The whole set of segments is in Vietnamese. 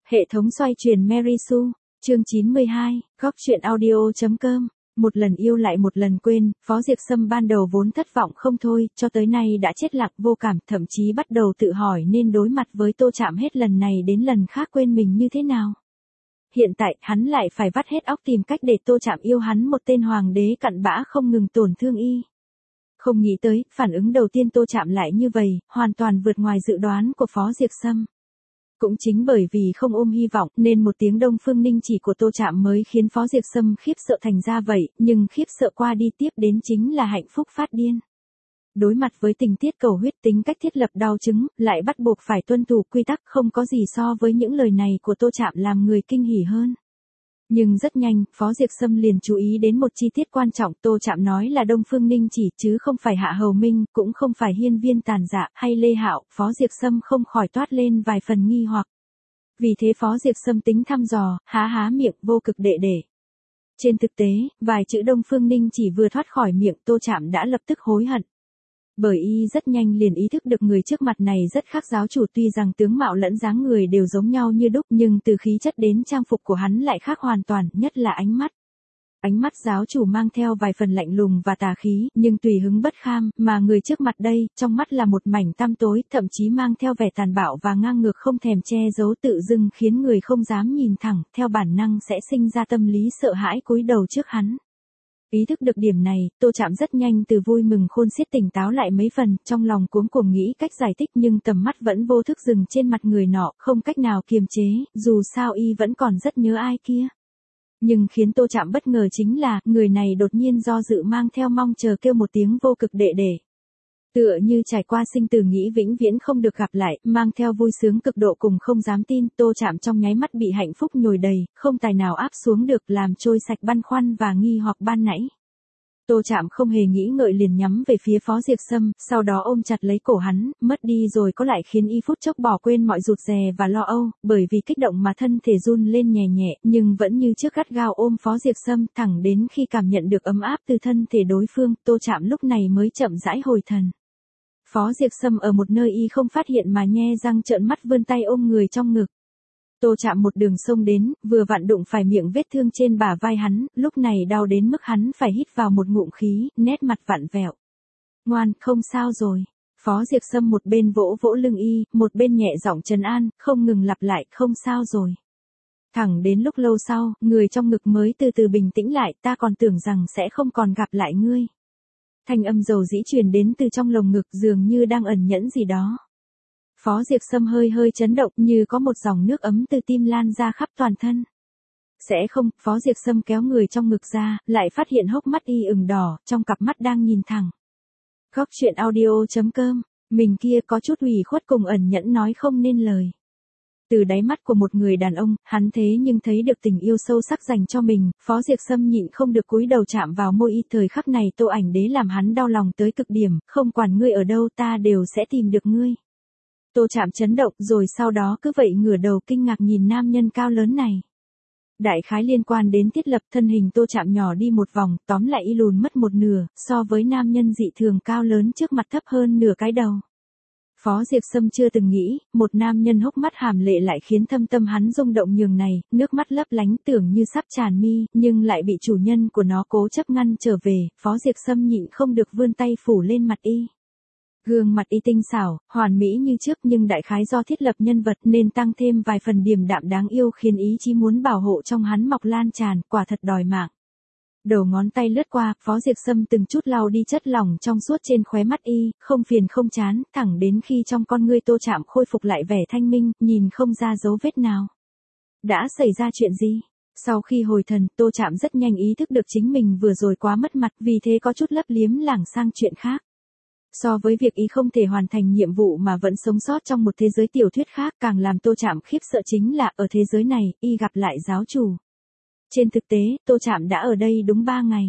Hệ thống xoay chuyển Mary Sue, chương 92, góc truyện audio.com. Một lần yêu lại một lần quên, Phó Diệp Sâm ban đầu vốn thất vọng không thôi, cho tới nay đã chết lặng vô cảm, thậm chí bắt đầu tự hỏi nên đối mặt với Tô Trạm hết lần này đến lần khác quên mình như thế nào. Hiện tại, hắn lại phải vắt hết óc tìm cách để Tô Trạm yêu hắn, một tên hoàng đế cặn bã không ngừng tổn thương y. Không nghĩ tới, phản ứng đầu tiên Tô Trạm lại như vậy, hoàn toàn vượt ngoài dự đoán của Phó Diệp Sâm. Cũng chính bởi vì không ôm hy vọng nên một tiếng Đông Phương Ninh chỉ của Tô Trạm mới khiến Phó Diệp Sâm khiếp sợ thành ra vậy, nhưng khiếp sợ qua đi tiếp đến chính là hạnh phúc phát điên. Đối mặt với tình tiết cầu huyết, tính cách thiết lập đau chứng, lại bắt buộc phải tuân thủ quy tắc, không có gì so với những lời này của Tô Trạm làm người kinh hỉ hơn. Nhưng rất nhanh, Phó Diệp Sâm liền chú ý đến một chi tiết quan trọng, Tô Trạm nói là Đông Phương Ninh chỉ chứ không phải Hạ Hầu Minh, cũng không phải Hiên Viên Tàn Dạ hay Lê Hạo, Phó Diệp Sâm không khỏi toát lên vài phần nghi hoặc. Vì thế Phó Diệp Sâm tính thăm dò, há miệng vô cực đệ để. Trên thực tế, vài chữ Đông Phương Ninh chỉ vừa thoát khỏi miệng Tô Trạm đã lập tức hối hận. Bởi y rất nhanh liền ý thức được người trước mặt này rất khác giáo chủ, tuy rằng tướng mạo lẫn dáng người đều giống nhau như đúc nhưng từ khí chất đến trang phục của hắn lại khác hoàn toàn, nhất là ánh mắt. Ánh mắt giáo chủ mang theo vài phần lạnh lùng và tà khí, nhưng tùy hứng bất kham, mà người trước mặt đây, trong mắt là một mảnh tăm tối, thậm chí mang theo vẻ tàn bạo và ngang ngược không thèm che giấu, tự dưng khiến người không dám nhìn thẳng, theo bản năng sẽ sinh ra tâm lý sợ hãi cúi đầu trước hắn. Ý thức được điểm này, Tô Trạm rất nhanh từ vui mừng khôn xiết tỉnh táo lại mấy phần, trong lòng cuống cuồng nghĩ cách giải thích nhưng tầm mắt vẫn vô thức dừng trên mặt người nọ, không cách nào kiềm chế, dù sao y vẫn còn rất nhớ ai kia. Nhưng khiến Tô Trạm bất ngờ chính là, người này đột nhiên do dự mang theo mong chờ kêu một tiếng vô cực đệ để. Tựa như trải qua sinh tử nghĩ vĩnh viễn không được gặp lại, mang theo vui sướng cực độ cùng không dám tin, Tô Trạm trong nháy mắt bị hạnh phúc nhồi đầy, không tài nào áp xuống được, làm trôi sạch băn khoăn và nghi hoặc ban nãy. Tô Trạm không hề nghĩ ngợi liền nhắm về phía Phó Diệp Sâm, sau đó ôm chặt lấy cổ hắn, mất đi rồi có lại khiến y phút chốc bỏ quên mọi rụt rè và lo âu, bởi vì kích động mà thân thể run lên nhẹ nhẹ, nhưng vẫn như trước gắt gao ôm Phó Diệp Sâm, thẳng đến khi cảm nhận được ấm áp từ thân thể đối phương, Tô Trạm lúc này mới chậm rãi hồi thần. Phó Diệp Sâm ở một nơi y không phát hiện mà nhe răng trợn mắt vươn tay ôm người trong ngực. Tô Trạm một đường xông đến, vừa vặn đụng phải miệng vết thương trên bả vai hắn, lúc này đau đến mức hắn phải hít vào một ngụm khí, nét mặt vặn vẹo. Ngoan, không sao rồi. Phó Diệp Sâm một bên vỗ vỗ lưng y, một bên nhẹ giọng trấn an, không ngừng lặp lại, không sao rồi. Thẳng đến lúc lâu sau, người trong ngực mới từ từ bình tĩnh lại, ta còn tưởng rằng sẽ không còn gặp lại ngươi. Thanh âm dầu dĩ truyền đến từ trong lồng ngực, dường như đang ẩn nhẫn gì đó. Phó Diệp Sâm hơi chấn động, như có một dòng nước ấm từ tim lan ra khắp toàn thân. Sẽ không, Phó Diệp Sâm kéo người trong ngực ra, lại phát hiện hốc mắt y ửng đỏ, trong cặp mắt đang nhìn thẳng. Góc truyện audio.com, mình kia có chút ủy khuất cùng ẩn nhẫn nói không nên lời. Từ đáy mắt của một người đàn ông, hắn thế nhưng thấy được tình yêu sâu sắc dành cho mình, Phó Diệp Sâm nhịn không được cúi đầu chạm vào môi y, thời khắc này Tô Ảnh Đế làm hắn đau lòng tới cực điểm, không quản ngươi ở đâu ta đều sẽ tìm được ngươi. Tô Trạm chấn động rồi sau đó cứ vậy ngửa đầu kinh ngạc nhìn nam nhân cao lớn này. Đại khái liên quan đến thiết lập, thân hình Tô Trạm nhỏ đi một vòng, tóm lại y lùn mất một nửa, so với nam nhân dị thường cao lớn trước mặt thấp hơn nửa cái đầu. Phó Diệp Sâm chưa từng nghĩ, một nam nhân hốc mắt hàm lệ lại khiến thâm tâm hắn rung động nhường này, nước mắt lấp lánh tưởng như sắp tràn mi, nhưng lại bị chủ nhân của nó cố chấp ngăn trở về, Phó Diệp Sâm nhịn không được vươn tay phủ lên mặt y. Gương mặt y tinh xảo, hoàn mỹ như trước nhưng đại khái do thiết lập nhân vật nên tăng thêm vài phần điềm đạm đáng yêu khiến ý chí muốn bảo hộ trong hắn mọc lan tràn, quả thật đòi mạng. Đầu ngón tay lướt qua, Phó Diệp Sâm từng chút lau đi chất lỏng trong suốt trên khóe mắt y, không phiền không chán, thẳng đến khi trong con ngươi Tô Trạm khôi phục lại vẻ thanh minh, nhìn không ra dấu vết nào. Đã xảy ra chuyện gì? Sau khi hồi thần, Tô Trạm rất nhanh ý thức được chính mình vừa rồi quá mất mặt, vì thế có chút lấp liếm lảng sang chuyện khác. So với việc y không thể hoàn thành nhiệm vụ mà vẫn sống sót trong một thế giới tiểu thuyết khác, càng làm Tô Trạm khiếp sợ chính là, ở thế giới này, y gặp lại giáo chủ. Trên thực tế, Tô Trạm đã ở đây đúng 3 ngày.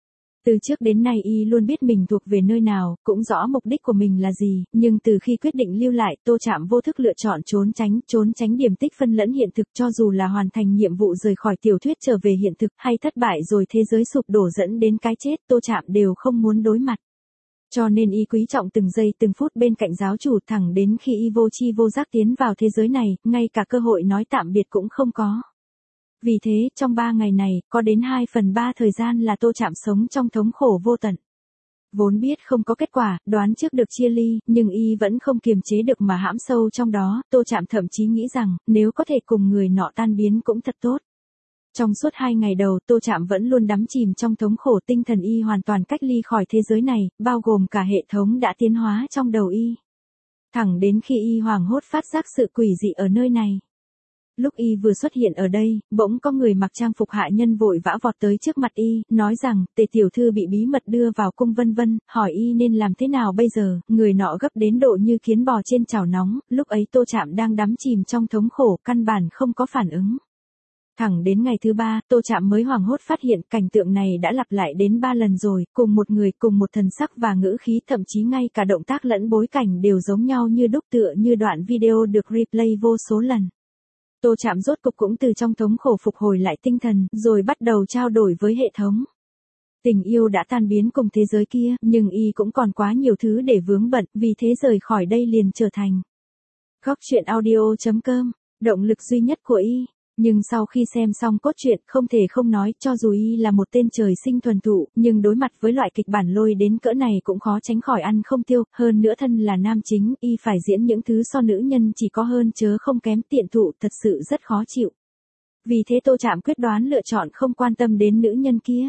Từ trước đến nay y luôn biết mình thuộc về nơi nào, cũng rõ mục đích của mình là gì, nhưng từ khi quyết định lưu lại, Tô Trạm vô thức lựa chọn trốn tránh điểm tích phân lẫn hiện thực, cho dù là hoàn thành nhiệm vụ rời khỏi tiểu thuyết trở về hiện thực, hay thất bại rồi thế giới sụp đổ dẫn đến cái chết, Tô Trạm đều không muốn đối mặt. Cho nên y quý trọng từng giây từng phút bên cạnh giáo chủ thẳng đến khi y vô chi vô giác tiến vào thế giới này, ngay cả cơ hội nói tạm biệt cũng không có. Vì thế, trong 3 ngày này, có đến 2/3 thời gian là Tô Trạm sống trong thống khổ vô tận. Vốn biết không có kết quả, đoán trước được chia ly, nhưng y vẫn không kiềm chế được mà hãm sâu trong đó, Tô Trạm thậm chí nghĩ rằng, nếu có thể cùng người nọ tan biến cũng thật tốt. Trong suốt 2 ngày đầu, Tô Trạm vẫn luôn đắm chìm trong thống khổ, tinh thần y hoàn toàn cách ly khỏi thế giới này, bao gồm cả hệ thống đã tiến hóa trong đầu y. Thẳng đến khi y hoảng hốt phát giác sự quỷ dị ở nơi này. Lúc y vừa xuất hiện ở đây, bỗng có người mặc trang phục hạ nhân vội vã vọt tới trước mặt y, nói rằng, Tề tiểu thư bị bí mật đưa vào cung vân vân, hỏi y nên làm thế nào bây giờ, người nọ gấp đến độ như kiến bò trên chảo nóng, lúc ấy Tô Trạm đang đắm chìm trong thống khổ, căn bản không có phản ứng. Thẳng đến ngày thứ 3, Tô Trạm mới hoảng hốt phát hiện cảnh tượng này đã lặp lại đến 3 lần rồi, cùng một người, cùng một thần sắc và ngữ khí, thậm chí ngay cả động tác lẫn bối cảnh đều giống nhau như đúc, tựa như đoạn video được replay vô số lần. Tô Trạm rốt cục cũng từ trong thống khổ phục hồi lại tinh thần, rồi bắt đầu trao đổi với hệ thống. Tình yêu đã tan biến cùng thế giới kia, nhưng y cũng còn quá nhiều thứ để vướng bận, vì thế rời khỏi đây liền trở thành Góc truyện audio.com, động lực duy nhất của y. Nhưng sau khi xem xong cốt truyện, không thể không nói, cho dù y là một tên trời sinh thuần thụ, nhưng đối mặt với loại kịch bản lôi đến cỡ này cũng khó tránh khỏi ăn không tiêu, hơn nữa thân là nam chính, y phải diễn những thứ so nữ nhân chỉ có hơn chớ không kém, tiện thụ thật sự rất khó chịu. Vì thế Tô Trạm quyết đoán lựa chọn không quan tâm đến nữ nhân kia.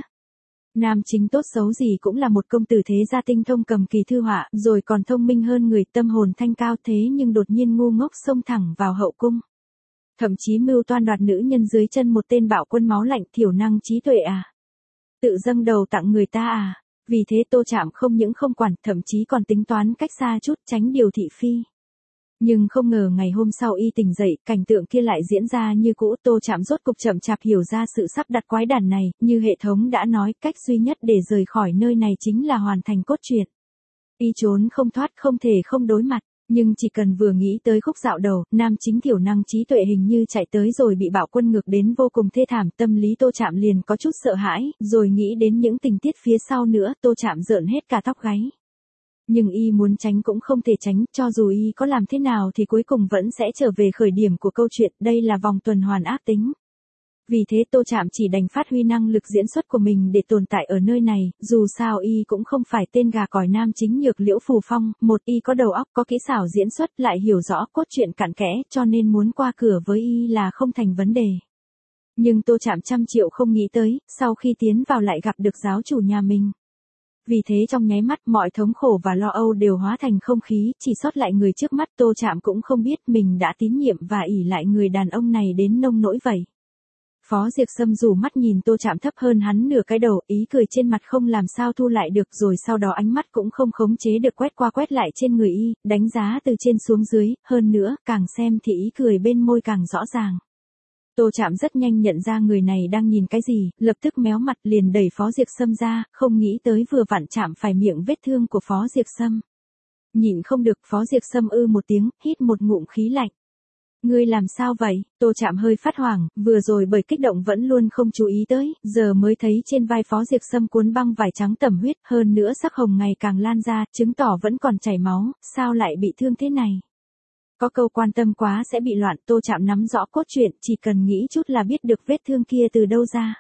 Nam chính tốt xấu gì cũng là một công tử thế gia tinh thông cầm kỳ thư họa, rồi còn thông minh hơn người, tâm hồn thanh cao, thế nhưng đột nhiên ngu ngốc xông thẳng vào hậu cung. Thậm chí mưu toan đoạt nữ nhân dưới chân một tên bạo quân máu lạnh, thiểu năng trí tuệ à. Tự dâng đầu tặng người ta à. Vì thế Tô Trạm không những không quản, thậm chí còn tính toán cách xa chút, tránh điều thị phi. Nhưng không ngờ ngày hôm sau y tỉnh dậy, cảnh tượng kia lại diễn ra như cũ. Tô Trạm rốt cục chậm chạp hiểu ra sự sắp đặt quái đản này, như hệ thống đã nói, cách duy nhất để rời khỏi nơi này chính là hoàn thành cốt truyện. Y trốn không thoát, không thể không đối mặt. Nhưng chỉ cần vừa nghĩ tới khúc dạo đầu, nam chính thiểu năng trí tuệ hình như chạy tới rồi bị bạo quân ngược đến vô cùng thê thảm, tâm lý Tô Trạm liền có chút sợ hãi, rồi nghĩ đến những tình tiết phía sau nữa, Tô Trạm rợn hết cả tóc gáy. Nhưng y muốn tránh cũng không thể tránh, cho dù y có làm thế nào thì cuối cùng vẫn sẽ trở về khởi điểm của câu chuyện, đây là vòng tuần hoàn ác tính. Vì thế Tô Trạm chỉ đành phát huy năng lực diễn xuất của mình để tồn tại ở nơi này, dù sao y cũng không phải tên gà còi nam chính Nhược Liễu Phù Phong, một y có đầu óc, có kỹ xảo diễn xuất, lại hiểu rõ cốt truyện cặn kẽ, cho nên muốn qua cửa với y là không thành vấn đề. Nhưng Tô Trạm trăm triệu không nghĩ tới, sau khi tiến vào lại gặp được giáo chủ nhà mình. Vì thế trong nháy mắt mọi thống khổ và lo âu đều hóa thành không khí, chỉ sót lại người trước mắt. Tô Trạm cũng không biết mình đã tín nhiệm và ỷ lại người đàn ông này đến nông nỗi vậy. Phó Diệp Sâm dù mắt nhìn Tô Trạm thấp hơn hắn nửa cái đầu, ý cười trên mặt không làm sao thu lại được, rồi sau đó ánh mắt cũng không khống chế được quét qua quét lại trên người y, đánh giá từ trên xuống dưới, hơn nữa, càng xem thì ý cười bên môi càng rõ ràng. Tô Trạm rất nhanh nhận ra người này đang nhìn cái gì, lập tức méo mặt liền đẩy Phó Diệp Sâm ra, không nghĩ tới vừa vặn chạm phải miệng vết thương của Phó Diệp Sâm. Nhịn không được, Phó Diệp Sâm một tiếng, hít một ngụm khí lạnh. Ngươi làm sao vậy? Tô Trạm hơi phát hoảng, vừa rồi bởi kích động vẫn luôn không chú ý tới, giờ mới thấy trên vai Phó Diệp Sâm cuốn băng vải trắng tẩm huyết, hơn nữa sắc hồng ngày càng lan ra, chứng tỏ vẫn còn chảy máu, sao lại bị thương thế này? Có câu quan tâm quá sẽ bị loạn, Tô Trạm nắm rõ cốt truyện, chỉ cần nghĩ chút là biết được vết thương kia từ đâu ra.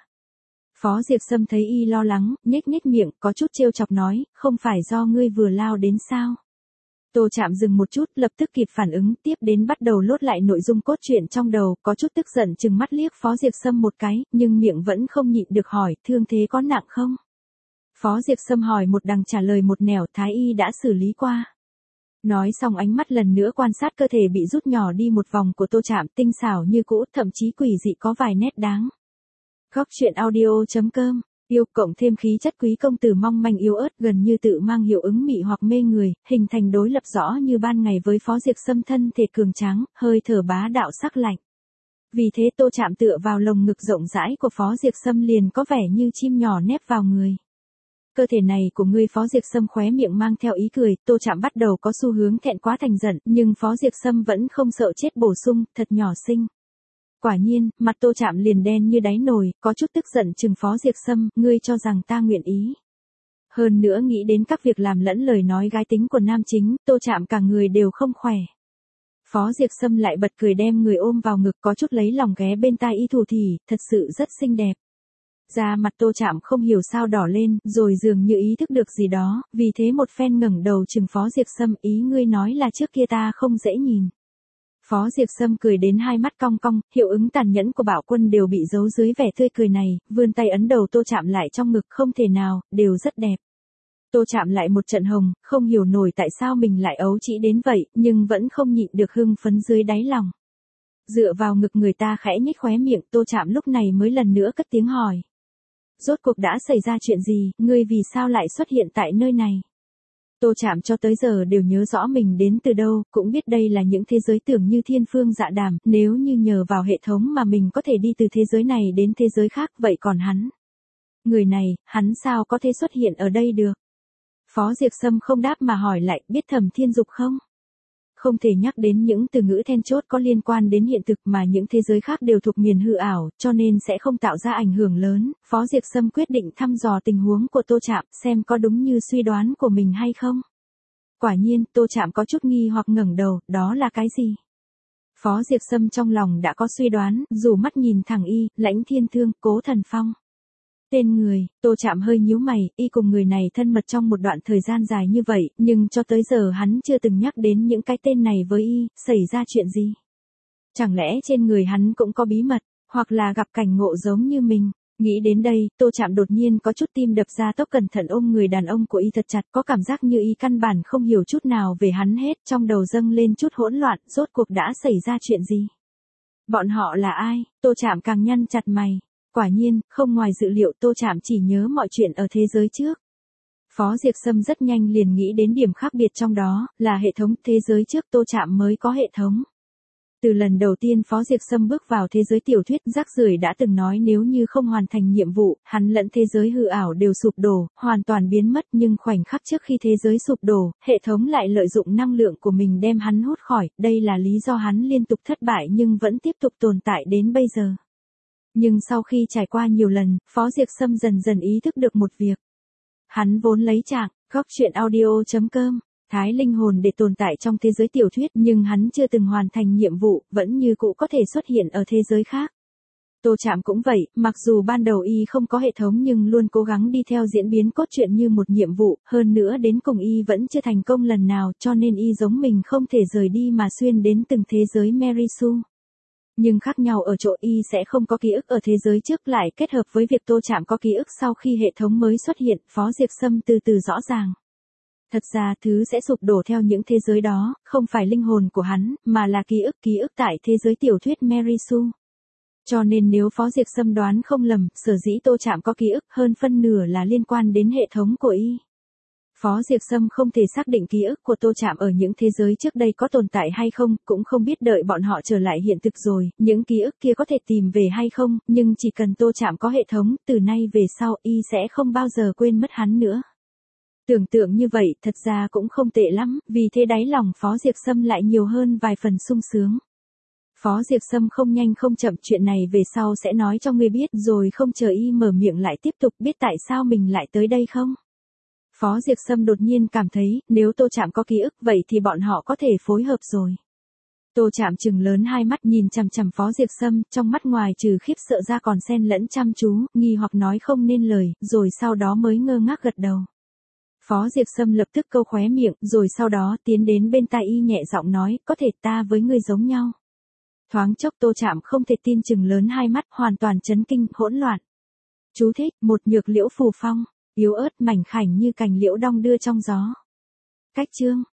Phó Diệp Sâm thấy y lo lắng, nhếch nhếch miệng, có chút trêu chọc nói, không phải do ngươi vừa lao đến sao? Tô Trạm dừng một chút, lập tức kịp phản ứng, tiếp đến bắt đầu lốt lại nội dung cốt truyện trong đầu, có chút tức giận trừng mắt liếc Phó Diệp Sâm một cái, nhưng miệng vẫn không nhịn được hỏi, thương thế có nặng không? Phó Diệp Sâm hỏi một đằng trả lời một nẻo, thái y đã xử lý qua. Nói xong ánh mắt lần nữa quan sát cơ thể bị rút nhỏ đi một vòng của Tô Trạm, tinh xảo như cũ, thậm chí quỷ dị có vài nét đáng. Góc truyện audio.com, yêu cộng thêm khí chất quý công tử mong manh yếu ớt, gần như tự mang hiệu ứng mị hoặc mê người, hình thành đối lập rõ như ban ngày với Phó Diệp Sâm thân thể cường tráng, hơi thở bá đạo sắc lạnh. Vì thế Tô Trạm tựa vào lồng ngực rộng rãi của Phó Diệp Sâm liền có vẻ như chim nhỏ nép vào người. Cơ thể này của ngươi, Phó Diệp Sâm khóe miệng mang theo ý cười, Tô Trạm bắt đầu có xu hướng thẹn quá thành giận, nhưng Phó Diệp Sâm vẫn không sợ chết bổ sung, thật nhỏ xinh. Quả nhiên, mặt Tô Trạm liền đen như đáy nồi, có chút tức giận chừng Phó Diệp Sâm, ngươi cho rằng ta nguyện ý. Hơn nữa nghĩ đến các việc làm lẫn lời nói gái tính của nam chính, Tô Trạm cả người đều không khỏe. Phó Diệp Sâm lại bật cười đem người ôm vào ngực có chút lấy lòng ghé bên tai y thủ thỉ, thật sự rất xinh đẹp. Da mặt Tô Trạm không hiểu sao đỏ lên, rồi dường như ý thức được gì đó, vì thế một phen ngẩng đầu chừng Phó Diệp Sâm, ý ngươi nói là trước kia ta không dễ nhìn. Phó Diệp Sâm cười đến hai mắt cong cong, hiệu ứng tàn nhẫn của Bảo Quân đều bị giấu dưới vẻ tươi cười này, vươn tay ấn đầu Tô Trạm lại trong ngực, không thể nào, đều rất đẹp. Tô Trạm lại một trận hồng, không hiểu nổi tại sao mình lại ấu trĩ đến vậy, nhưng vẫn không nhịn được hưng phấn dưới đáy lòng. Dựa vào ngực người ta khẽ nhếch khóe miệng, Tô Trạm lúc này mới lần nữa cất tiếng hỏi. Rốt cuộc đã xảy ra chuyện gì, ngươi vì sao lại xuất hiện tại nơi này? Tô Trạm cho tới giờ đều nhớ rõ mình đến từ đâu, cũng biết đây là những thế giới tưởng như thiên phương dạ đàm, nếu như nhờ vào hệ thống mà mình có thể đi từ thế giới này đến thế giới khác, vậy còn hắn? Người này, hắn sao có thể xuất hiện ở đây được? Phó Diệp Sâm không đáp mà hỏi lại, biết Thẩm Thiên Dục không? Không thể nhắc đến những từ ngữ then chốt có liên quan đến hiện thực mà những thế giới khác đều thuộc miền hư ảo, cho nên sẽ không tạo ra ảnh hưởng lớn. Phó Diệp Sâm quyết định thăm dò tình huống của Tô Trạm, xem có đúng như suy đoán của mình hay không. Quả nhiên, Tô Trạm có chút nghi hoặc ngẩng đầu, đó là cái gì? Phó Diệp Sâm trong lòng đã có suy đoán, dù mắt nhìn thẳng y, Lãnh Thiên Thương, Cố Thần Phong. Tên người, Tô Trạm hơi nhíu mày, y cùng người này thân mật trong một đoạn thời gian dài như vậy, nhưng cho tới giờ hắn chưa từng nhắc đến những cái tên này với y, xảy ra chuyện gì? Chẳng lẽ trên người hắn cũng có bí mật, hoặc là gặp cảnh ngộ giống như mình? Nghĩ đến đây, Tô Trạm đột nhiên có chút tim đập ra tốc, cẩn thận ôm người đàn ông của y thật chặt, có cảm giác như y căn bản không hiểu chút nào về hắn hết, trong đầu dâng lên chút hỗn loạn, rốt cuộc đã xảy ra chuyện gì? Bọn họ là ai? Tô Trạm càng nhăn chặt mày. Quả nhiên, không ngoài dự liệu, Tô Trạm chỉ nhớ mọi chuyện ở thế giới trước. Phó Diệp Sâm rất nhanh liền nghĩ đến điểm khác biệt trong đó, là hệ thống thế giới trước Tô Trạm mới có hệ thống. Từ lần đầu tiên Phó Diệp Sâm bước vào thế giới tiểu thuyết, rác rưởi đã từng nói nếu như không hoàn thành nhiệm vụ, hắn lẫn thế giới hư ảo đều sụp đổ, hoàn toàn biến mất, nhưng khoảnh khắc trước khi thế giới sụp đổ, hệ thống lại lợi dụng năng lượng của mình đem hắn hút khỏi, đây là lý do hắn liên tục thất bại nhưng vẫn tiếp tục tồn tại đến bây giờ. Nhưng sau khi trải qua nhiều lần, Phó Diệp Sâm dần dần ý thức được một việc. Hắn vốn lấy trạng, góc truyện audio.com, thái linh hồn để tồn tại trong thế giới tiểu thuyết, nhưng hắn chưa từng hoàn thành nhiệm vụ, vẫn như cũ có thể xuất hiện ở thế giới khác. Tô Trạm cũng vậy, mặc dù ban đầu y không có hệ thống nhưng luôn cố gắng đi theo diễn biến cốt truyện như một nhiệm vụ, hơn nữa đến cùng y vẫn chưa thành công lần nào, cho nên y giống mình không thể rời đi mà xuyên đến từng thế giới Mary Sue. Nhưng khác nhau ở chỗ y sẽ không có ký ức ở thế giới trước, lại kết hợp với việc Tô Trạm có ký ức sau khi hệ thống mới xuất hiện, Phó Diệp Sâm từ từ rõ ràng. Thật ra thứ sẽ sụp đổ theo những thế giới đó, không phải linh hồn của hắn, mà là ký ức tại thế giới tiểu thuyết Mary Sue. Cho nên nếu Phó Diệp Sâm đoán không lầm, sở dĩ Tô Trạm có ký ức hơn phân nửa là liên quan đến hệ thống của y. Phó Diệp Sâm không thể xác định ký ức của Tô Trạm ở những thế giới trước đây có tồn tại hay không, cũng không biết đợi bọn họ trở lại hiện thực rồi, những ký ức kia có thể tìm về hay không, nhưng chỉ cần Tô Trạm có hệ thống, từ nay về sau y sẽ không bao giờ quên mất hắn nữa. Tưởng tượng như vậy thật ra cũng không tệ lắm, vì thế đáy lòng Phó Diệp Sâm lại nhiều hơn vài phần sung sướng. Phó Diệp Sâm không nhanh không chậm, chuyện này về sau sẽ nói cho ngươi biết, rồi không chờ y mở miệng lại tiếp tục, biết tại sao mình lại tới đây không? Phó Diệp Sâm đột nhiên cảm thấy, nếu Tô Trạm có ký ức vậy thì bọn họ có thể phối hợp rồi. Tô Trạm trừng lớn hai mắt nhìn chằm chằm Phó Diệp Sâm, trong mắt ngoài trừ khiếp sợ ra còn xen lẫn chăm chú, nghi hoặc nói không nên lời, rồi sau đó mới ngơ ngác gật đầu. Phó Diệp Sâm lập tức câu khóe miệng, rồi sau đó tiến đến bên tai y nhẹ giọng nói, có thể ta với ngươi giống nhau. Thoáng chốc Tô Trạm không thể tin, trừng lớn hai mắt, hoàn toàn chấn kinh, hỗn loạn. Chú thích, một nhược liễu phù phong, yếu ớt mảnh khảnh như cành liễu đong đưa trong gió. Cách chương